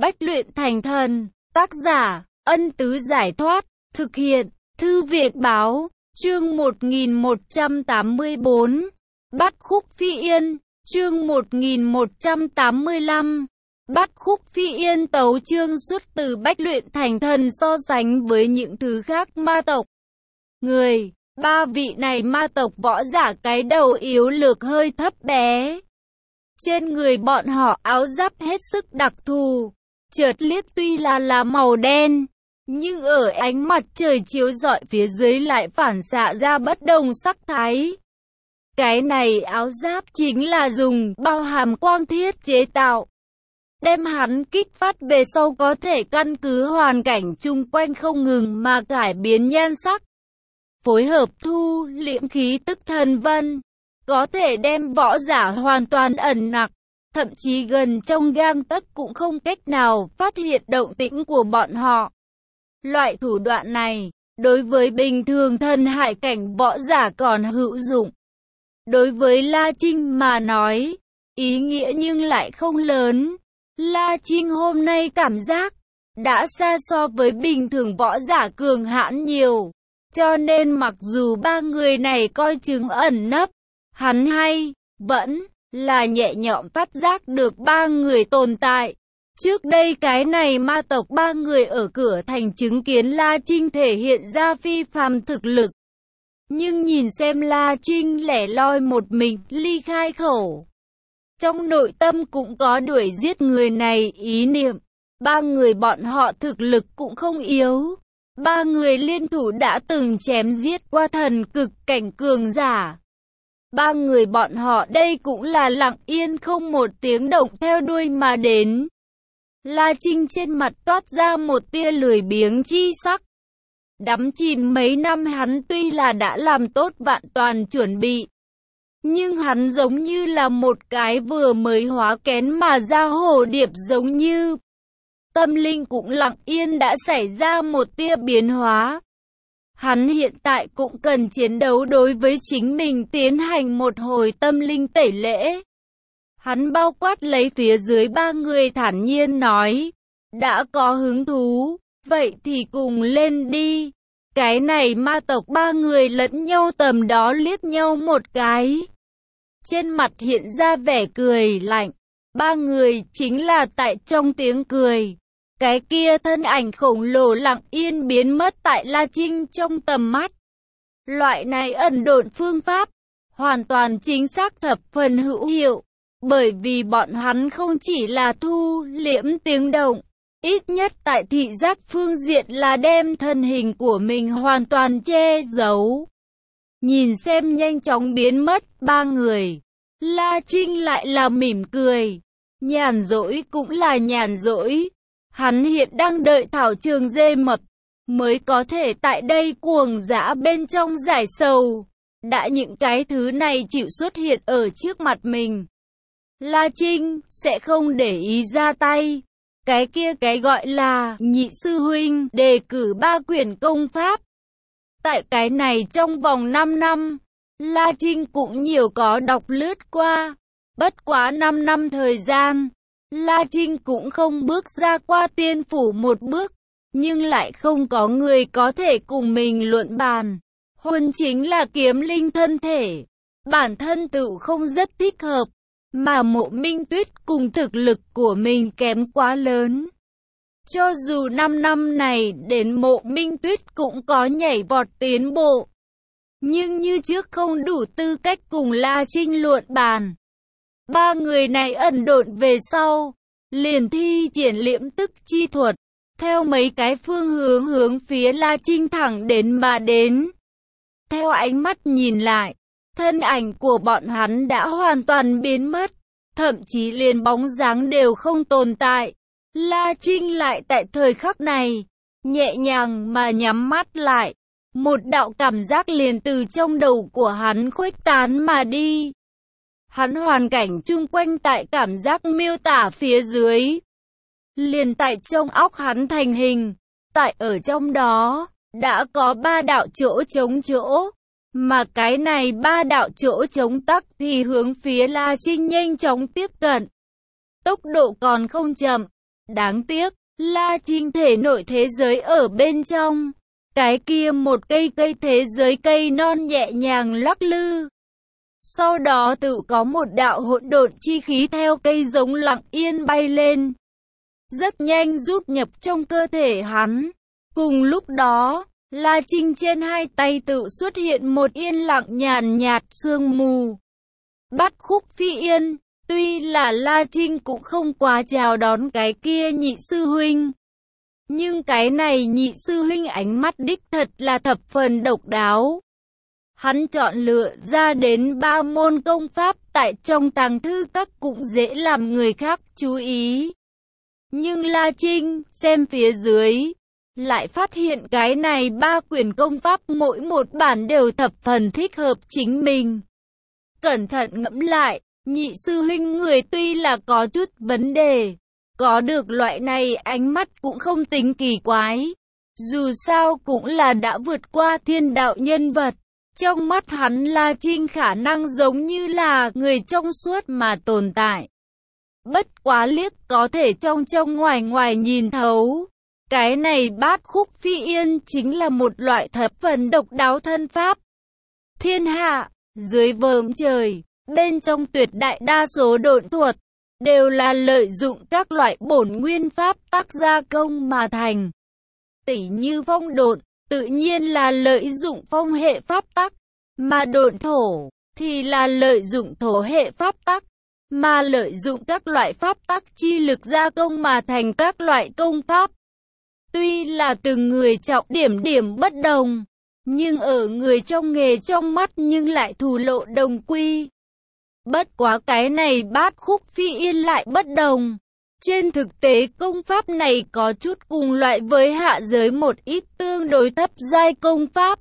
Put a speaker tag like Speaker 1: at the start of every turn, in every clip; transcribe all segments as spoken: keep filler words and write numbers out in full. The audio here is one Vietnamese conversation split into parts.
Speaker 1: Bách luyện thành thần, tác giả, Ân Tứ Giải Thoát, thực hiện, Thư viện Báo, chương một nghìn một trăm tám mươi bốn, Bát Khúc Phi Yên, chương một nghìn một trăm tám mươi lăm, Bát Khúc Phi Yên tấu chương xuất từ Bách luyện thành thần so sánh với những thứ khác ma tộc. Người, ba vị này ma tộc võ giả cái đầu yếu lược hơi thấp bé. Trên người bọn họ áo giáp hết sức đặc thù, chợt liếc tuy là là màu đen, nhưng ở ánh mặt trời chiếu rọi phía dưới lại phản xạ ra bất đồng sắc thái. Cái này áo giáp chính là dùng bao hàm quang thiết chế tạo. Đem hắn kích phát về sau có thể căn cứ hoàn cảnh chung quanh không ngừng mà cải biến nhan sắc. Phối hợp thu liễm khí tức thần vân, có thể đem võ giả hoàn toàn ẩn nặc, thậm chí gần trong gang tấc cũng không cách nào phát hiện động tĩnh của bọn họ. Loại thủ đoạn này, đối với bình thường thần hải cảnh võ giả còn hữu dụng. Đối với La Trinh mà nói, ý nghĩa nhưng lại không lớn. La Trinh hôm nay cảm giác đã xa so với bình thường võ giả cường hãn nhiều. Cho nên mặc dù ba người này coi chừng ẩn nấp, hắn hay vẫn là nhẹ nhõm phát giác được ba người tồn tại. Trước đây cái này ma tộc ba người ở cửa thành chứng kiến La Trinh thể hiện ra phi phàm thực lực. Nhưng nhìn xem La Trinh lẻ loi một mình ly khai khẩu, trong nội tâm cũng có đuổi giết người này ý niệm. Ba người bọn họ thực lực cũng không yếu. Ba người liên thủ đã từng chém giết qua thần cực cảnh cường giả. Ba người bọn họ đây cũng là lặng yên không một tiếng động theo đuôi mà đến. La Trinh trên mặt toát ra một tia lười biếng chi sắc. Đắm chìm mấy năm hắn tuy là đã làm tốt vạn toàn chuẩn bị, nhưng hắn giống như là một cái vừa mới hóa kén mà ra hồ điệp giống như. Tâm linh cũng lặng yên đã xảy ra một tia biến hóa. Hắn hiện tại cũng cần chiến đấu đối với chính mình tiến hành một hồi tâm linh tẩy lễ. Hắn bao quát lấy phía dưới ba người thản nhiên nói, đã có hứng thú, vậy thì cùng lên đi. Cái này ma tộc ba người lẫn nhau tầm đó liếc nhau một cái. Trên mặt hiện ra vẻ cười lạnh. Ba người chính là tại trong tiếng cười. Cái kia thân ảnh khổng lồ lặng yên biến mất tại La Trinh trong tầm mắt. Loại này ẩn độn phương pháp, hoàn toàn chính xác thập phần hữu hiệu. Bởi vì bọn hắn không chỉ là thu liễm tiếng động, ít nhất tại thị giác phương diện là đem thân hình của mình hoàn toàn che giấu. Nhìn xem nhanh chóng biến mất ba người, La Trinh lại là mỉm cười. Nhàn rỗi cũng là nhàn rỗi. Hắn hiện đang đợi thảo trường dê mập, mới có thể tại đây cuồng dã bên trong giải sầu. Đã những cái thứ này chịu xuất hiện ở trước mặt mình, La Trinh sẽ không để ý ra tay. Cái kia cái gọi là nhị sư huynh đề cử ba quyển công pháp. Tại cái này trong vòng năm năm, La Trinh cũng nhiều có đọc lướt qua. Bất quá năm năm thời gian, La Trinh cũng không bước ra qua tiên phủ một bước, nhưng lại không có người có thể cùng mình luận bàn. Huân chính là kiếm linh thân thể, bản thân tự không rất thích hợp, mà Mộ Minh Tuyết cùng thực lực của mình kém quá lớn. Cho dù năm năm này đến Mộ Minh Tuyết cũng có nhảy vọt tiến bộ, nhưng như trước không đủ tư cách cùng La Trinh luận bàn. Ba người này ẩn độn về sau, liền thi triển liễm tức chi thuật, theo mấy cái phương hướng hướng phía La Trinh thẳng đến mà đến. Theo ánh mắt nhìn lại, thân ảnh của bọn hắn đã hoàn toàn biến mất, thậm chí liền bóng dáng đều không tồn tại. La Trinh lại tại thời khắc này, nhẹ nhàng mà nhắm mắt lại, một đạo cảm giác liền từ trong đầu của hắn khuếch tán mà đi. Hắn hoàn cảnh chung quanh tại cảm giác miêu tả phía dưới, liền tại trong óc hắn thành hình. Tại ở trong đó, đã có ba đạo chỗ trống chỗ, mà cái này ba đạo chỗ trống tắc thì hướng phía La Trinh nhanh chóng tiếp cận. Tốc độ còn không chậm, Đáng tiếc, La Trinh thể nội thế giới ở bên trong. Cái kia một cây cây thế giới cây non nhẹ nhàng lắc lư. Sau đó tự có một đạo hỗn độn chi khí theo cây giống lặng yên bay lên. Rất nhanh rút nhập trong cơ thể hắn. Cùng lúc đó, La Trinh trên hai tay tự xuất hiện một yên lặng nhàn nhạt sương mù. Bát khúc phi yên, tuy là La Trinh cũng không quá chào đón cái kia nhị sư huynh. Nhưng cái này nhị sư huynh ánh mắt đích thật là thập phần độc đáo. Hắn chọn lựa ra đến ba môn công pháp tại trong tàng thư các cũng dễ làm người khác chú ý. Nhưng La Trinh xem phía dưới, lại phát hiện cái này ba quyển công pháp mỗi một bản đều thập phần thích hợp chính mình. Cẩn thận ngẫm lại, nhị sư huynh người tuy là có chút vấn đề, có được loại này ánh mắt cũng không tính kỳ quái. Dù sao cũng là đã vượt qua thiên đạo nhân vật. Trong mắt hắn La Trinh khả năng giống như là người trong suốt mà tồn tại. Bất quá liếc có thể trong trong ngoài ngoài nhìn thấu. Cái này bát khúc phi yên chính là một loại thập phần độc đáo thân pháp. Thiên hạ, dưới vòm trời, bên trong tuyệt đại đa số độn thuật, đều là lợi dụng các loại bổn nguyên pháp tác gia công mà thành. Tỉ như phong độn, tự nhiên là lợi dụng phong hệ pháp tắc, mà độn thổ, thì là lợi dụng thổ hệ pháp tắc, mà lợi dụng các loại pháp tắc chi lực gia công mà thành các loại công pháp. Tuy là từng người trọng điểm điểm bất đồng, nhưng ở người trong nghề trong mắt nhưng lại thù lộ đồng quy. Bất quá cái này bát khúc phi yên lại bất đồng. Trên thực tế công pháp này có chút cùng loại với hạ giới một ít tương đối thấp giai công pháp.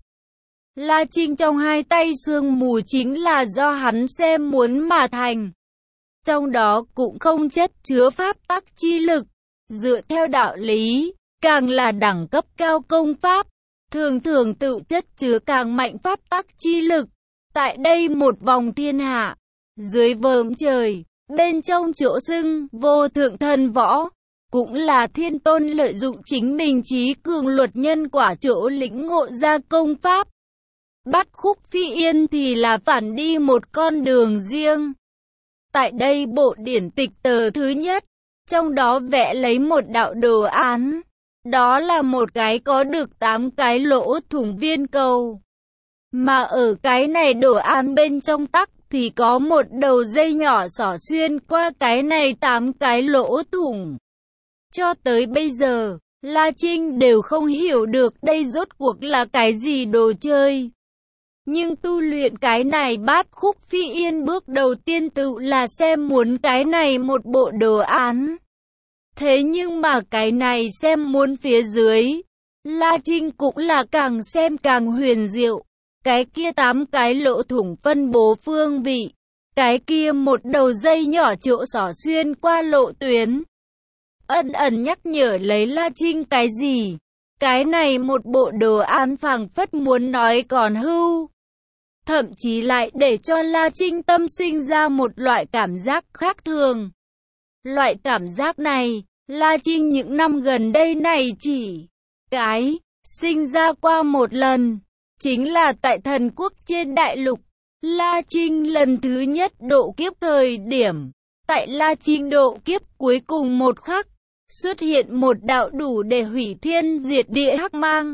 Speaker 1: La Trinh trong hai tay sương mù chính là do hắn xem muốn mà thành. Trong đó cũng không chất chứa pháp tắc chi lực. Dựa theo đạo lý, càng là đẳng cấp cao công pháp, thường thường tự chất chứa càng mạnh pháp tắc chi lực. Tại đây một vòng thiên hạ, dưới vòm trời, bên trong chỗ xưng vô thượng thần võ, cũng là thiên tôn lợi dụng chính mình trí cường luật nhân quả chỗ lĩnh ngộ ra công pháp. Bát khúc phi yên thì là phản đi một con đường riêng. Tại đây bộ điển tịch tờ thứ nhất, trong đó vẽ lấy một đạo đồ án. Đó là một cái có được tám cái lỗ thủng viên cầu. Mà ở cái này đồ án bên trong tắc thì có một đầu dây nhỏ xỏ xuyên qua cái này tám cái lỗ thủng. Cho tới bây giờ, La Trinh đều không hiểu được đây rốt cuộc là cái gì đồ chơi. Nhưng tu luyện cái này bát khúc phi yên bước đầu tiên tự là xem muốn cái này một bộ đồ án. Thế nhưng mà cái này xem muốn phía dưới, La Trinh cũng là càng xem càng huyền diệu. Cái kia tám cái lỗ thủng phân bố phương vị. Cái kia một đầu dây nhỏ chỗ xỏ xuyên qua lộ tuyến. Ẩn ẩn nhắc nhở lấy La Trinh cái gì. Cái này một bộ đồ án phảng phất muốn nói còn hưu. Thậm chí lại để cho La Trinh tâm sinh ra một loại cảm giác khác thường. Loại cảm giác này, La Trinh những năm gần đây này chỉ cái sinh ra qua một lần. Chính là tại thần quốc trên đại lục, La Trinh lần thứ nhất độ kiếp thời điểm. Tại La Trinh độ kiếp cuối cùng một khắc, xuất hiện một đạo đủ để hủy thiên diệt địa hắc mang.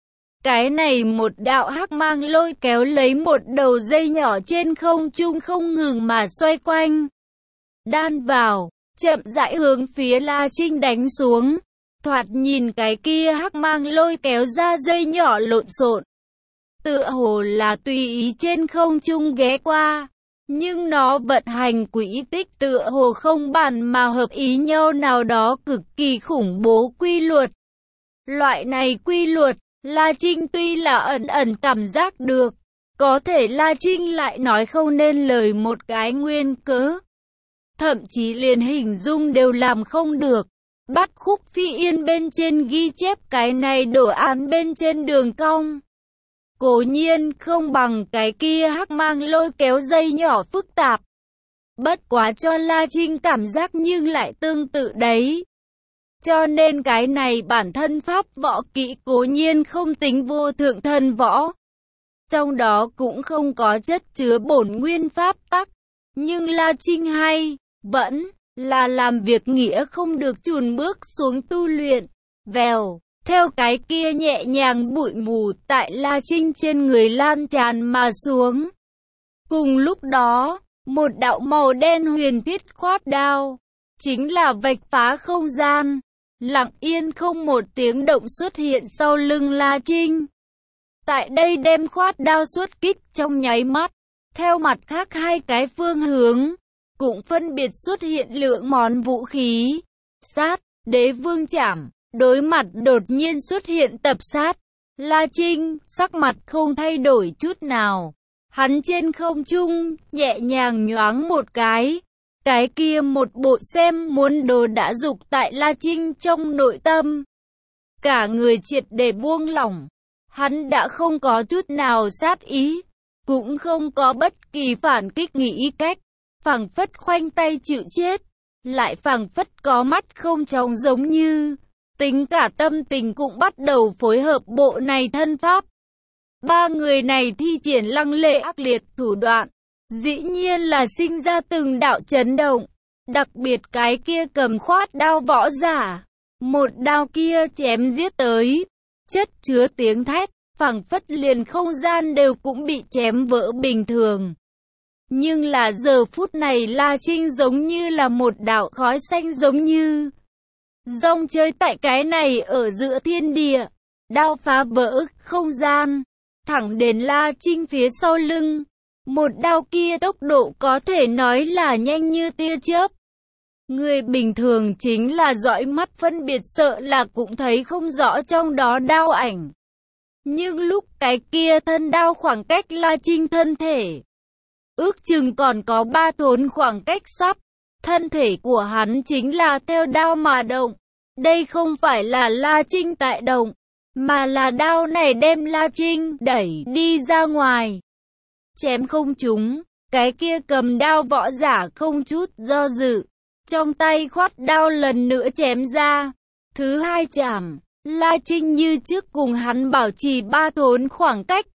Speaker 1: Cái này một đạo hắc mang lôi kéo lấy một đầu dây nhỏ trên không trung không ngừng mà xoay quanh. Đan vào, chậm rãi hướng phía La Trinh đánh xuống. Thoạt nhìn cái kia hắc mang lôi kéo ra dây nhỏ lộn xộn. Tựa hồ là tùy ý trên không trung ghé qua, nhưng nó vận hành quỹ tích tựa hồ không bàn mà hợp ý nhau nào đó cực kỳ khủng bố quy luật. Loại này quy luật, La Trinh tuy là ẩn ẩn cảm giác được, có thể La Trinh lại nói không nên lời một cái nguyên cớ. Thậm chí liền hình dung đều làm không được. Bát khúc phi yên bên trên ghi chép cái này đồ án bên trên đường cong. Cố nhiên không bằng cái kia hắc mang lôi kéo dây nhỏ phức tạp. Bất quá cho La Trinh cảm giác nhưng lại tương tự đấy. Cho nên cái này bản thân pháp võ kỹ cố nhiên không tính vô thượng thần võ. Trong đó cũng không có chất chứa bổn nguyên pháp tắc. Nhưng La Trinh hay, vẫn là làm việc nghĩa không được chùn bước xuống tu luyện. Vèo, theo cái kia nhẹ nhàng bụi mù tại La Trinh trên người lan tràn mà xuống. Cùng lúc đó, một đạo màu đen huyền thiết khoát đao, chính là vạch phá không gian, lặng yên không một tiếng động xuất hiện sau lưng La Trinh. Tại đây đem khoát đao xuất kích trong nháy mắt, theo mặt khác hai cái phương hướng, cũng phân biệt xuất hiện lượng món vũ khí. Sát, đế vương chảm, đối mặt đột nhiên xuất hiện tập sát. La Trinh, sắc mặt không thay đổi chút nào. Hắn trên không trung, nhẹ nhàng nhoáng một cái. Cái kia một bộ xem muốn đồ đã dục tại La Trinh trong nội tâm. Cả người triệt để buông lỏng. Hắn đã không có chút nào sát ý, cũng không có bất kỳ phản kích nghĩ cách. Phảng phất khoanh tay chịu chết, lại phảng phất có mắt không tròng giống như. Tính cả tâm tình cũng bắt đầu phối hợp bộ này thân pháp. Ba người này thi triển lăng lệ ác liệt thủ đoạn, dĩ nhiên là sinh ra từng đạo chấn động. Đặc biệt cái kia cầm khoát đao võ giả, một đao kia chém giết tới, chất chứa tiếng thét, phảng phất liền không gian đều cũng bị chém vỡ bình thường. Nhưng là giờ phút này La Trinh giống như là một đạo khói xanh giống như rong chơi tại cái này ở giữa thiên địa, đao phá vỡ không gian, thẳng đến La Trinh phía sau lưng. Một đao kia tốc độ có thể nói là nhanh như tia chớp. Người bình thường chính là dõi mắt phân biệt sợ là cũng thấy không rõ trong đó đao ảnh. Nhưng lúc cái kia thân đao khoảng cách La Trinh thân thể, ước chừng còn có ba thốn khoảng cách sắp. Thân thể của hắn chính là theo đao mà động. Đây không phải là La Trinh tại động, mà là đao này đem La Trinh đẩy đi ra ngoài. Chém không trúng, cái kia cầm đao võ giả không chút do dự. Trong tay khoát đao lần nữa chém ra. Thứ hai chảm, La Trinh như trước cùng hắn bảo trì ba thốn khoảng cách.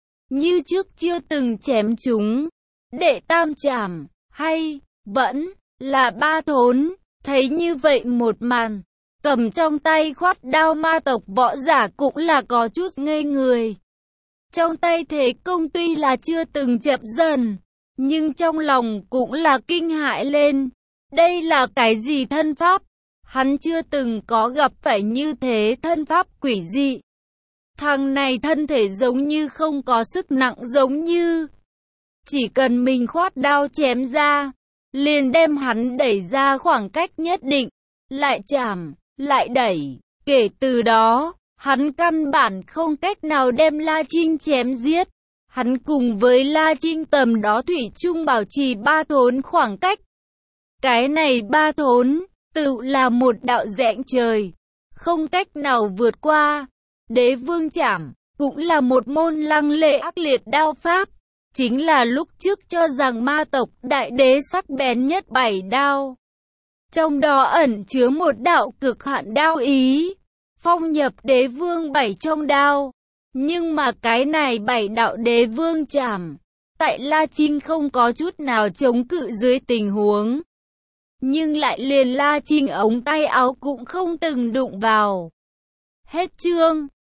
Speaker 1: Như trước chưa từng chém trúng. Đệ tam chảm, hay, vẫn, là ba thốn. Thấy như vậy một màn, cầm trong tay khoát đao ma tộc võ giả cũng là có chút ngây người. Trong tay thế công tuy là chưa từng chậm dần, nhưng trong lòng cũng là kinh hãi lên. Đây là cái gì thân pháp? Hắn chưa từng có gặp phải như thế thân pháp quỷ dị. Thằng này thân thể giống như không có sức nặng giống như. Chỉ cần mình khoát đao chém ra, liền đem hắn đẩy ra khoảng cách nhất định, lại chạm, lại đẩy. Kể từ đó, hắn căn bản không cách nào đem La Trinh chém giết. Hắn cùng với La Trinh tầm đó thủy chung bảo trì ba thốn khoảng cách. Cái này ba thốn, tự là một đạo rãnh trời, không cách nào vượt qua. Đế vương chảm, cũng là một môn lăng lệ ác liệt đao pháp. Chính là lúc trước cho rằng ma tộc đại đế sắc bén nhất bảy đao. Trong đó ẩn chứa một đạo cực hạn đao ý, phong nhập đế vương bảy trong đao. Nhưng mà cái này bảy đạo đế vương chảm, tại La Trinh không có chút nào chống cự dưới tình huống. Nhưng lại liền La Trinh ống tay áo cũng không từng đụng vào. Hết chương.